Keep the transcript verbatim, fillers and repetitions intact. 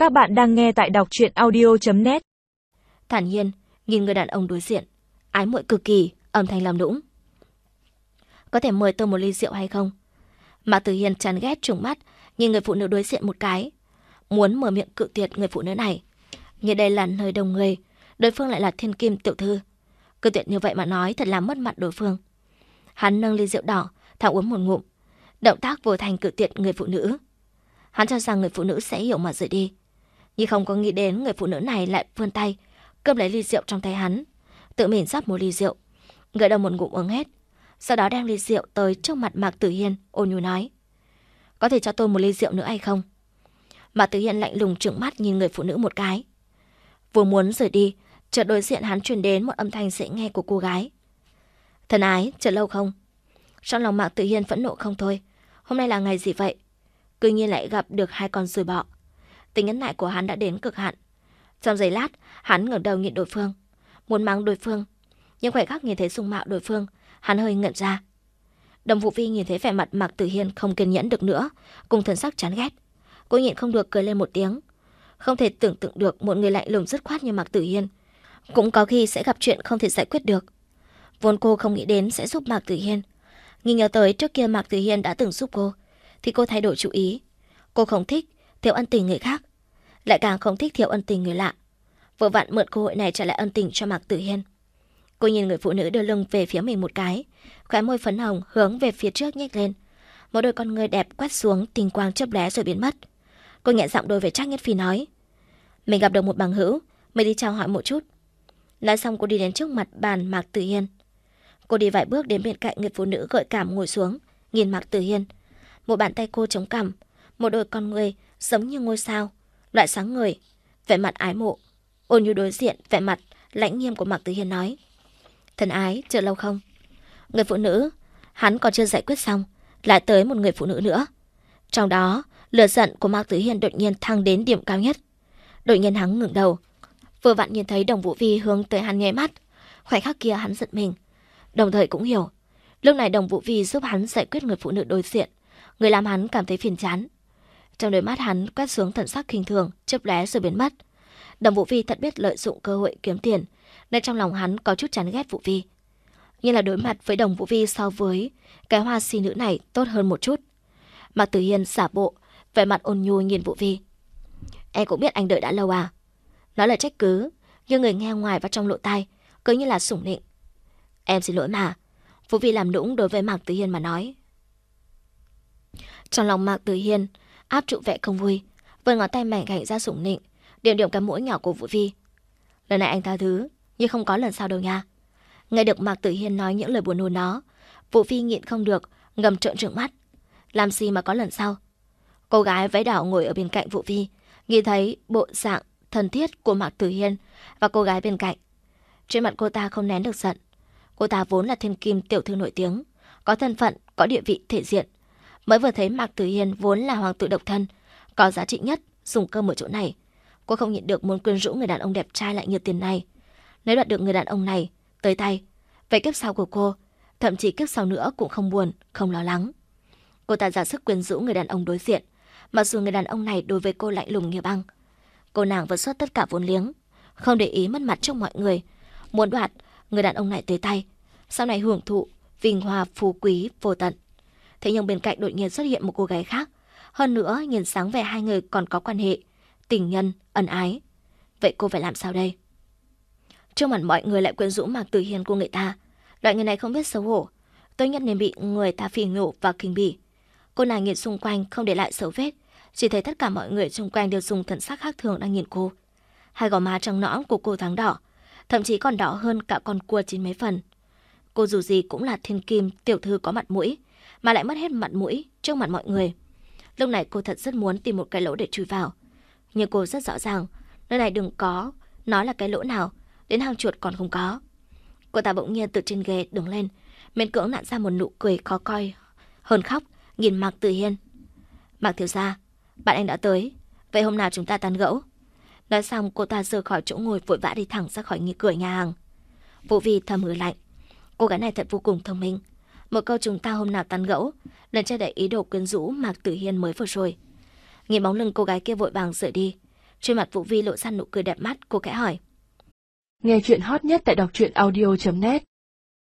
Các bạn đang nghe tại đọc truyện audio chấm net. Thản nhiên nhìn người đàn ông đối diện, ái muội cực kỳ, âm thanh làm nũng. Có thể mời tôi một ly rượu hay không? Mạc Tử Hiên chán ghét trừng mắt nhìn người phụ nữ đối diện một cái, muốn mở miệng cự tuyệt người phụ nữ này. Như đây là nơi đông người, đối phương lại là thiên kim tiểu thư, cự tuyệt như vậy mà nói thật là mất mặt đối phương. Hắn nâng ly rượu đỏ, thẳng uống một ngụm, động tác vô thành cự tuyệt người phụ nữ. Hắn cho rằng người phụ nữ sẽ hiểu mà rời đi, nhưng không có nghĩ đến người phụ nữ này lại vươn tay cầm lấy ly rượu trong tay hắn, tự mình rót một ly rượu, gợi đầu một ngụm uống hết, sau đó đem ly rượu tới trước mặt Mạc Tử Hiên, ôn nhu nói: "Có thể cho tôi một ly rượu nữa hay không?" Mạc Tử Hiên lạnh lùng trừng mắt nhìn người phụ nữ một cái, vừa muốn rời đi, chợt đối diện hắn truyền đến một âm thanh dễ nghe của cô gái: "Thân ái, chờ lâu không?" Trong lòng Mạc Tử Hiên phẫn nộ không thôi, hôm nay là ngày gì vậy? Cứ nhiên lại gặp được hai con ruồi bọ. Tính nhẫn nại của hắn đã đến cực hạn. Trong giây lát, hắn ngẩng đầu nhìn đối phương, muốn mắng đối phương, nhưng khoảnh khắc nhìn thấy dung mạo đối phương, hắn hơi ngẩn ra. Đồng Vũ Vi nhìn thấy vẻ mặt Mạc Tử Hiên không kiên nhẫn được nữa, cùng thần sắc chán ghét, cô nhịn không được cười lên một tiếng. Không thể tưởng tượng được một người lạnh lùng dứt khoát như Mạc Tử Hiên cũng có khi sẽ gặp chuyện không thể giải quyết được. Vốn cô không nghĩ đến sẽ giúp Mạc Tử Hiên, nhưng nhớ tới trước kia Mạc Tử Hiên đã từng giúp cô, thì cô thay đổi chủ ý. Cô không thích thiếu ân tình người khác, lại càng không thích thiếu ân tình người lạ. Vừa vặn mượn cơ hội này trả lại ân tình cho Mạc Tử Hiên. Cô nhìn người phụ nữ đưa lưng về phía mình một cái, khóe môi phấn hồng hướng về phía trước nhếch lên, một đôi con người đẹp quét xuống, tinh quang chớp lóe rồi biến mất. Cô nhẹ giọng đối với Trác Nhất Phi nói: "Mình gặp được một bằng hữu, mình đi chào hỏi một chút." Nói xong cô đi đến trước mặt bàn Mạc Tử Hiên. Cô đi vài bước đến bên cạnh người phụ nữ gợi cảm ngồi xuống, nhìn Mạc Tử Hiên. Một bàn tay cô chống cằm, một đôi con người giống như ngôi sao, loại sáng ngời, vẻ mặt ái mộ, ôn nhu đối diện vẻ mặt lãnh nghiêm của Mạc Tử Hiên nói: "Thân ái, chờ lâu không?" Người phụ nữ, hắn còn chưa giải quyết xong, lại tới một người phụ nữ nữa. Trong đó, lửa giận của Mạc Tử Hiên đột nhiên thăng đến điểm cao nhất. Đột nhiên hắn ngẩng đầu, vừa vặn nhìn thấy Đồng Vũ Vi hướng tới hắn nháy mắt. Khoảnh khắc kia hắn giận mình, đồng thời cũng hiểu, lúc này Đồng Vũ Vi giúp hắn giải quyết người phụ nữ đối diện, người làm hắn cảm thấy phiền chán. Trong đôi mắt hắn quét xuống thần sắc khinh thường, chớp lóe rồi biến mất. Đồng Vũ Vi thật biết lợi dụng cơ hội kiếm tiền, nên trong lòng hắn có chút chán ghét Vũ Vi. Nhưng là đối mặt với Đồng Vũ Vi so với cái hoa si nữ này tốt hơn một chút. Mạc Tử Hiên giả bộ, vẻ mặt ôn nhu nhìn Vũ Vi: "Em cũng biết anh đợi đã lâu à?" Nói lời trách cứ, nhưng người nghe ngoài và trong lỗ tai cứ như là sủng nịnh. "Em xin lỗi mà." Vũ Vi làm nũng đối với Mạc Tử Hiên mà nói. Trong lòng Mạc Tử Hiên áp trụ vẻ không vui, vươn ngón tay mảnh khảnh ra sủng nịnh, điểm điểm cái mũi nhỏ của Vũ Vi. "Lần này anh tha thứ, nhưng không có lần sau đâu nha." Nghe được Mạc Tử Hiên nói những lời buồn nôn đó, Vũ Vi nhịn không được ngầm trợn trừng mắt. Làm gì mà có lần sau? Cô gái váy đỏ ngồi ở bên cạnh Vũ Vi, nhìn thấy bộ dạng thân thiết của Mạc Tử Hiên và cô gái bên cạnh, trên mặt cô ta không nén được giận. Cô ta vốn là thiên kim tiểu thư nổi tiếng, có thân phận, có địa vị thể diện. Mới vừa thấy Mạc Tử Hiên vốn là hoàng tử độc thân, có giá trị nhất, dùng cơm ở chỗ này, cô không nhịn được muốn quyến rũ người đàn ông đẹp trai lại như tiền này. Nếu đoạt được người đàn ông này tới tay, vậy kiếp sau của cô, thậm chí kiếp sau nữa cũng không buồn, không lo lắng. Cô ta ra sức quyến rũ người đàn ông đối diện, mặc dù người đàn ông này đối với cô lạnh lùng như băng. Cô nàng vẫn xuất tất cả vốn liếng, không để ý mất mặt trước mọi người, muốn đoạt người đàn ông này tới tay, sau này hưởng thụ vinh hoa phú quý vô tận. Thế nhưng bên cạnh đột nhiên xuất hiện một cô gái khác, hơn nữa nhìn sáng vẻ hai người còn có quan hệ tình nhân, ân ái. Vậy cô phải làm sao đây? Trước mặt mọi người lại quyến rũ Mạc Tử Hiên của người ta, loại người này không biết xấu hổ, tốt nhất nên bị người ta phỉ nhổ và khinh bỉ. Cô nàng nhìn xung quanh không để lại dấu vết, chỉ thấy tất cả mọi người xung quanh đều dùng thần sắc khác thường đang nhìn cô. Hai gò má trắng nõn của cô thoáng đỏ, thậm chí còn đỏ hơn cả con cua chín mấy phần. Cô dù gì cũng là thiên kim tiểu thư có mặt mũi, mà lại mất hết mặt mũi trước mặt mọi người. Lúc này cô thật rất muốn tìm một cái lỗ để chui vào, nhưng cô rất rõ ràng nơi này đừng có nói là cái lỗ nào, đến hang chuột còn không có. Cô ta bỗng nhiên từ trên ghế đứng lên, miễn cưỡng nặn ra một nụ cười khó coi hơn khóc, nhìn Mạc Tử Hiên: "Mạc thiếu gia, bạn anh đã tới, vậy hôm nào chúng ta tán gẫu?" Nói xong cô ta rời khỏi chỗ ngồi, vội vã đi thẳng ra khỏi cửa nhà hàng. Vũ Vi thầm hừ lạnh, cô gái này thật vô cùng thông minh. Một câu "chúng ta hôm nào tán gẫu" lần che đậy ý đồ quyến rũ Mạc Tử Hiên mới vừa rồi. Nhìn bóng lưng cô gái kia vội vàng rời đi, Trên mặt Vũ Vi lộ ra nụ cười đẹp mắt, cô khẽ hỏi. Nghe chuyện hot nhất tại đọc truyện audio chấm net.